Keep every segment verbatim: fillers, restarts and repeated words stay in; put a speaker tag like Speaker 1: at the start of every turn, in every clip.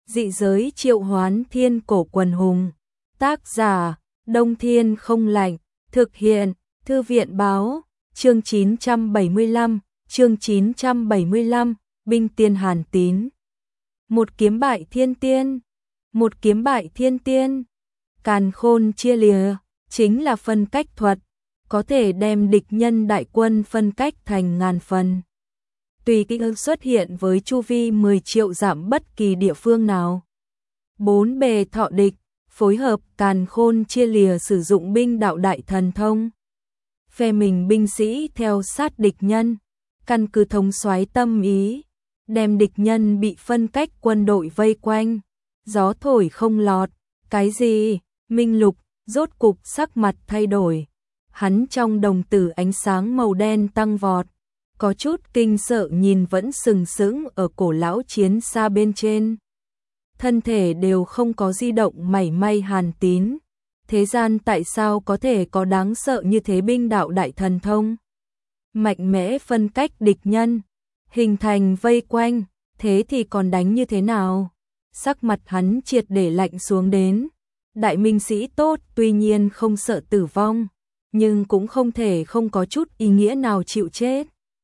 Speaker 1: Dị giới triệu hoán thiên cổ quần hùng. Tác giả, Đông Thiên không lạnh. Thực hiện, Thư viện báo. Chương chín trăm bảy mươi lăm, chương chín trăm bảy mươi lăm, binh tiên Hàn Tín. Một kiếm bại thiên tiên. Một kiếm bại thiên tiên. Càn khôn chia lìa, chính là phân cách thuật, có thể đem địch nhân đại quân phân cách thành ngàn phần. Tùy kích xuất hiện với chu vi mười triệu dặm bất kỳ địa phương nào. Bốn bề thọ địch, phối hợp càn khôn chia lìa sử dụng binh đạo đại thần thông. Phe mình binh sĩ theo sát địch nhân, căn cứ thống soái tâm ý, đem địch nhân bị phân cách quân đội vây quanh. Gió thổi không lọt, cái gì? Minh Lục rốt cục sắc mặt thay đổi. Hắn trong đồng tử ánh sáng màu đen tăng vọt, có chút kinh sợ nhìn vẫn sừng sững ở cổ lão chiến xa bên trên. Thân thể đều không có di động mảy may. Hàn Tín, thế gian tại sao có thể có đáng sợ như thế binh đạo đại thần thông? Mạnh mẽ phân cách địch nhân, hình thành vây quanh, thế thì còn đánh như thế nào? Sắc mặt hắn triệt để lạnh xuống đến. Đại minh sĩ tốt tuy nhiên không sợ tử vong, nhưng cũng không thể không có chút ý nghĩa nào chịu chết.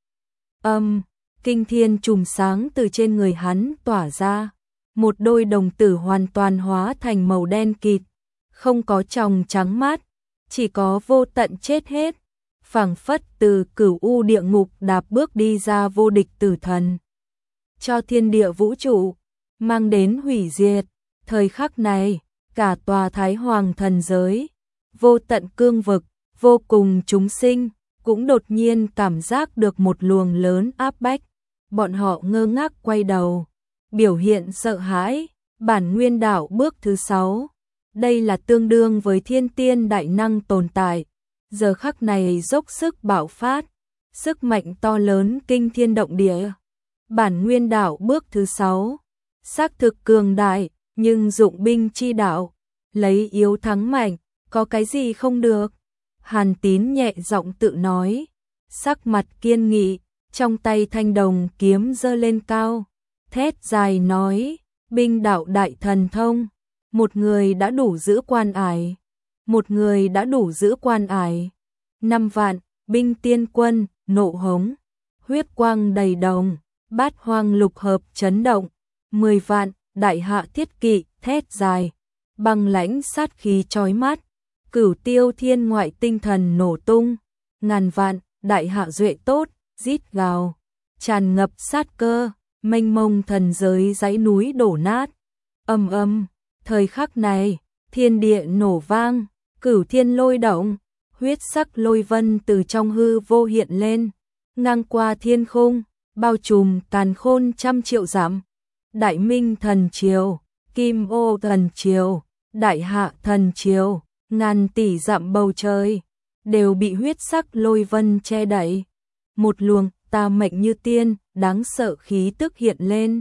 Speaker 1: Âm, kinh thiên chùm sáng từ trên người hắn tỏa ra, một đôi đồng tử hoàn toàn hóa thành màu đen kịt, không có tròng trắng mát, chỉ có vô tận chết hết, phảng phất từ cửu u địa ngục đạp bước đi ra vô địch tử thần, cho thiên địa vũ trụ mang đến hủy diệt. Thời khắc này, cả tòa Thái Hoàng thần giới, vô tận cương vực, vô cùng chúng sinh, cũng đột nhiên cảm giác được một luồng lớn áp bách. Bọn họ ngơ ngác quay đầu, biểu hiện sợ hãi. Bản nguyên đạo bước thứ sáu, đây là tương đương với thiên tiên đại năng tồn tại. Giờ khắc này dốc sức bạo phát, sức mạnh to lớn kinh thiên động địa. Bản nguyên đạo bước thứ sáu, xác thực cường đại, nhưng dụng binh chi đạo, lấy yếu thắng mạnh, có cái gì không được? Hàn Tín nhẹ giọng tự nói, sắc mặt kiên nghị, trong tay thanh đồng kiếm giơ lên cao, thét dài nói, binh đạo đại thần thông, một người đã đủ giữ quan ải, một người đã đủ giữ quan ải. Năm vạn, binh tiên quân, nộ hống, huyết quang đầy đồng, bát hoang lục hợp chấn động. Mười vạn, đại hạ thiết kỵ, thét dài, băng lãnh sát khí chói mắt, cửu tiêu thiên ngoại tinh thần nổ tung. Ngàn vạn, đại hạ duệ tốt, rít gào, tràn ngập sát cơ, mênh mông thần giới dãy núi đổ nát. Âm âm, thời khắc này, thiên địa nổ vang, cửu thiên lôi động, huyết sắc lôi vân từ trong hư vô hiện lên, ngang qua thiên khung, bao trùm càn khôn trăm triệu dặm. Đại Minh thần triều, Kim Ô thần triều, Đại Hạ thần triều, ngàn tỷ dặm bầu trời đều bị huyết sắc lôi vân che đậy. Một luồng tà mệnh như tiên, đáng sợ khí tức hiện lên.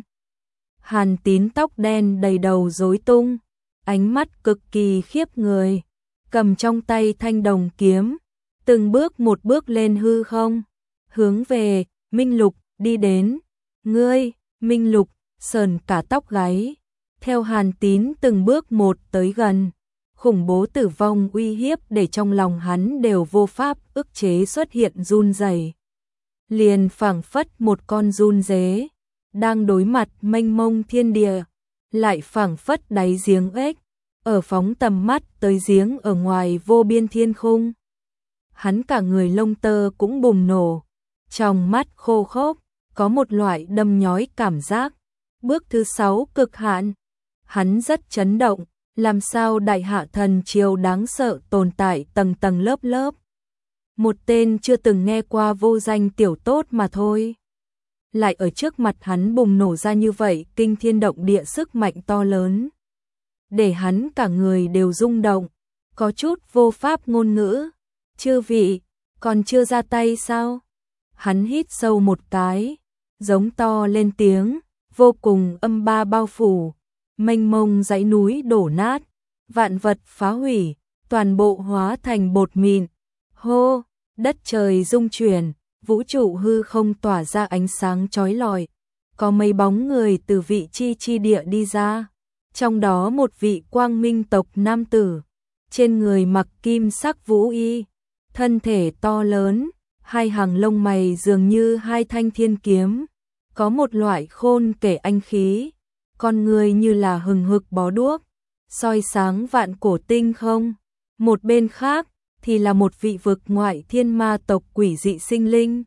Speaker 1: Hàn Tín tóc đen đầy đầu rối tung, ánh mắt cực kỳ khiếp người, cầm trong tay thanh đồng kiếm, từng bước một bước lên hư không, hướng về Minh Lục đi đến. Ngươi, Minh Lục sờn cả tóc gáy, theo Hàn Tín từng bước một tới gần, khủng bố tử vong uy hiếp để trong lòng hắn đều vô pháp ức chế xuất hiện run rẩy. Liền phảng phất một con run dế đang đối mặt mênh mông thiên địa, lại phảng phất đáy giếng ếch ở phóng tầm mắt tới giếng ở ngoài vô biên thiên khung. Hắn cả người lông tơ cũng bùng nổ, trong mắt khô khốc, có một loại đâm nhói cảm giác. Bước thứ sáu cực hạn, hắn rất chấn động, làm sao đại hạ thần triều đáng sợ tồn tại tầng tầng lớp lớp. Một tên chưa từng nghe qua vô danh tiểu tốt mà thôi, lại ở trước mặt hắn bùng nổ ra như vậy kinh thiên động địa sức mạnh to lớn, để hắn cả người đều rung động, có chút vô pháp ngôn ngữ. Chư vị, còn chưa ra tay sao? Hắn hít sâu một cái, giống to lên tiếng. Vô cùng âm ba bao phủ, mênh mông dãy núi đổ nát, vạn vật phá hủy, toàn bộ hóa thành bột mịn. Hô, đất trời rung chuyển, vũ trụ hư không tỏa ra ánh sáng chói lọi, có mấy bóng người từ vị chi chi địa đi ra, Trong đó một vị quang minh tộc nam tử, trên người mặc kim sắc vũ y, thân thể to lớn, hai hàng lông mày dường như hai thanh thiên kiếm, có một loại khôn kể anh khí, con người như là hừng hực bó đuốc, soi sáng vạn cổ tinh không. Một bên khác thì là một vị vực ngoại thiên ma tộc quỷ dị sinh linh.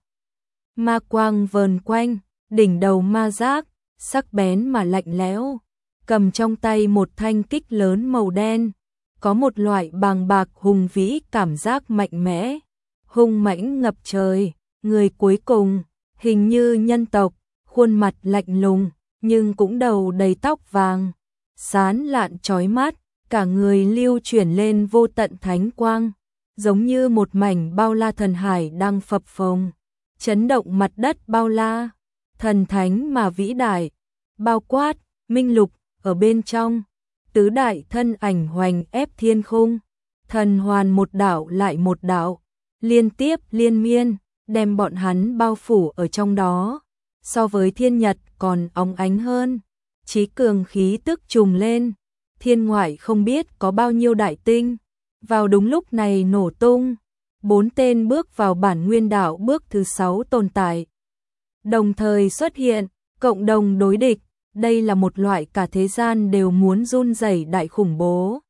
Speaker 1: Ma quang vờn quanh, đỉnh đầu ma giác, sắc bén mà lạnh lẽo, cầm trong tay một thanh kích lớn màu đen, có một loại bàng bạc hùng vĩ cảm giác mạnh mẽ, hung mãnh ngập trời. Người cuối cùng, hình như nhân tộc, khuôn mặt lạnh lùng, nhưng cũng đầu đầy tóc vàng, sáng lạn chói mắt, cả người lưu chuyển lên vô tận thánh quang, giống như một mảnh bao la thần hải đang phập phồng, chấn động mặt đất bao la, thần thánh mà vĩ đại, bao quát, minh lục, ở bên trong, tứ đại thân ảnh hoành ép thiên khung, thần hoàn một đạo lại một đạo, liên tiếp liên miên, đem bọn hắn bao phủ ở trong đó, so với thiên nhật còn óng ánh hơn, chí cường khí tức trùng lên, thiên ngoại không biết có bao nhiêu đại tinh, vào đúng lúc này nổ tung, bốn tên bước vào bản nguyên đạo bước thứ sáu tồn tại. Đồng thời xuất hiện, cộng đồng đối địch, đây là một loại cả thế gian đều muốn run rẩy đại khủng bố.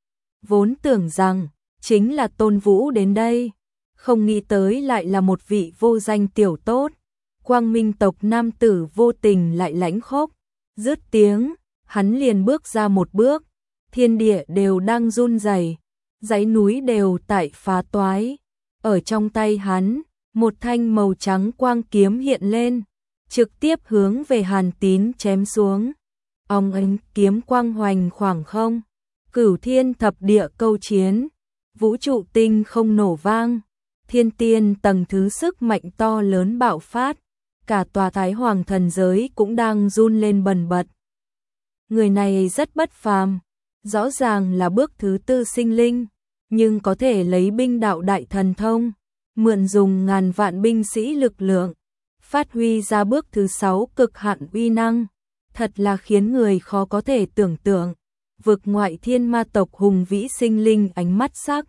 Speaker 1: Vốn tưởng rằng, chính là Tôn Vũ đến đây, không nghĩ tới lại là một vị vô danh tiểu tốt. Quang minh tộc nam tử vô tình lại lãnh khốc, dứt tiếng, hắn liền bước ra một bước, thiên địa đều đang run rẩy, dãy núi đều tại phá toái. Ở trong tay hắn, một thanh màu trắng quang kiếm hiện lên, trực tiếp hướng về Hàn Tín chém xuống. Ong ánh kiếm quang hoành khoảng không, cửu thiên thập địa câu chiến, vũ trụ tinh không nổ vang, thiên tiên tầng thứ sức mạnh to lớn bạo phát, cả tòa Thái Hoàng thần giới cũng đang run lên bần bật. Người này rất bất phàm, rõ ràng là bước thứ tư sinh linh, nhưng có thể lấy binh đạo đại thần thông, mượn dùng ngàn vạn binh sĩ lực lượng, phát huy ra bước thứ sáu cực hạn uy năng, thật là khiến người khó có thể tưởng tượng. Vực ngoại thiên ma tộc hùng vĩ sinh linh ánh mắt sắc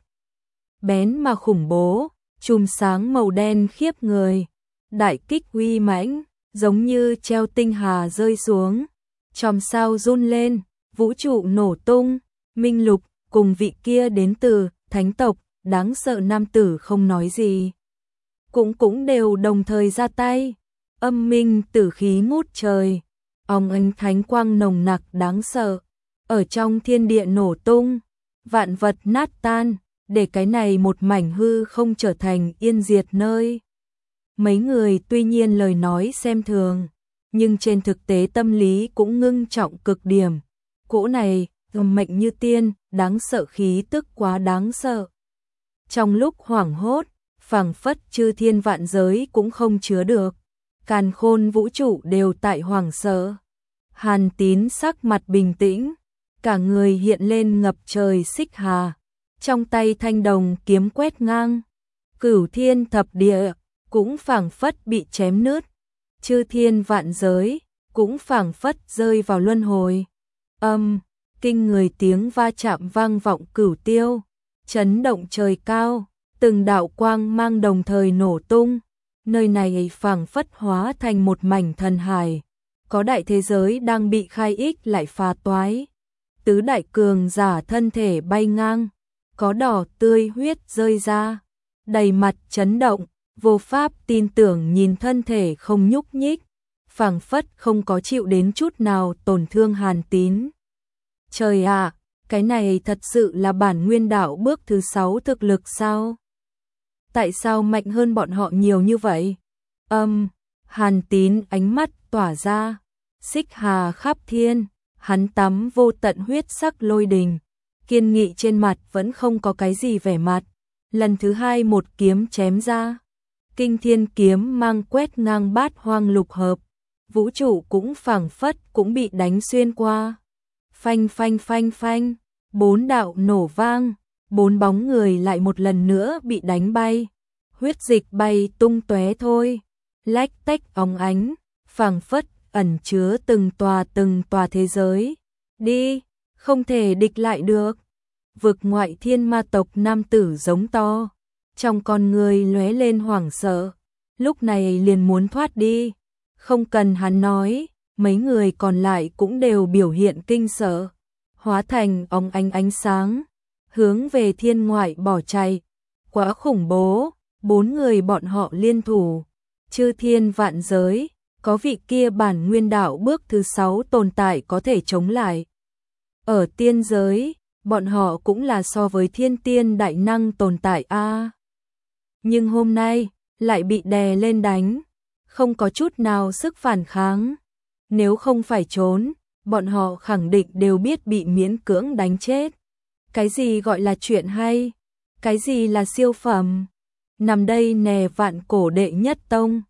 Speaker 1: bén mà khủng bố, chùm sáng màu đen khiếp người, đại kích uy mãnh, giống như treo tinh hà rơi xuống, chòm sao run lên, vũ trụ nổ tung. Minh Lục cùng vị kia đến từ thánh tộc đáng sợ nam tử không nói gì, cũng cũng đều đồng thời ra tay, âm minh tử khí ngút trời, ong ánh thánh quang nồng nặc đáng sợ, ở trong thiên địa nổ tung, vạn vật nát tan, để cái này một mảnh hư không trở thành yên diệt nơi. Mấy người tuy nhiên lời nói xem thường, nhưng trên thực tế tâm lý cũng ngưng trọng cực điểm. Cỗ này, mệnh như tiên, đáng sợ khí tức quá đáng sợ. Trong lúc hoảng hốt, phảng phất chư thiên vạn giới cũng không chứa được. Càn khôn vũ trụ đều tại hoảng sợ. Hàn Tín sắc mặt bình tĩnh, cả người hiện lên ngập trời xích hà. Trong tay thanh đồng kiếm quét ngang, cửu thiên thập địa cũng phảng phất bị chém nứt, chư thiên vạn giới cũng phảng phất rơi vào luân hồi. Âm, kinh người tiếng va chạm vang vọng cửu tiêu, chấn động trời cao, từng đạo quang mang đồng thời nổ tung, nơi này phảng phất hóa thành một mảnh thần hải, có đại thế giới đang bị khai ích lại phá toái. Tứ đại cường giả thân thể bay ngang, có đỏ tươi huyết rơi ra, đầy mặt chấn động, vô pháp tin tưởng nhìn thân thể không nhúc nhích, phảng phất không có chịu đến chút nào tổn thương Hàn Tín. Trời ạ, cái này thật sự là bản nguyên đạo bước thứ sáu thực lực sao? Tại sao mạnh hơn bọn họ nhiều như vậy? Âm, Hàn Tín ánh mắt tỏa ra, xích hà khắp thiên, hắn tắm vô tận huyết sắc lôi đình, kiên nghị trên mặt vẫn không có cái gì vẻ mặt. Lần thứ hai một kiếm chém ra, kinh thiên kiếm mang quét ngang bát hoang lục hợp, vũ trụ cũng phảng phất cũng bị đánh xuyên qua. Phanh phanh phanh phanh, bốn đạo nổ vang, bốn bóng người lại một lần nữa bị đánh bay, huyết dịch bay tung tóe thôi, lách tách óng ánh, phảng phất ẩn chứa từng tòa từng tòa thế giới, đi, không thể địch lại được. Vực ngoại thiên ma tộc nam tử giống to, trong con người lóe lên hoảng sợ, lúc này liền muốn thoát đi. Không cần hắn nói, mấy người còn lại cũng đều biểu hiện kinh sợ, hóa thành óng ánh ánh sáng, hướng về thiên ngoại bỏ chạy. Quá khủng bố, bốn người bọn họ liên thủ, chư thiên vạn giới, có vị kia bản nguyên đạo bước thứ sáu tồn tại có thể chống lại. Ở tiên giới, bọn họ cũng là so với thiên tiên đại năng tồn tại a. Nhưng hôm nay, lại bị đè lên đánh, không có chút nào sức phản kháng. Nếu không phải trốn, bọn họ khẳng định đều biết bị miễn cưỡng đánh chết. Cái gì gọi là chuyện hay? Cái gì là siêu phẩm? Nằm đây nè vạn cổ đệ nhất tông,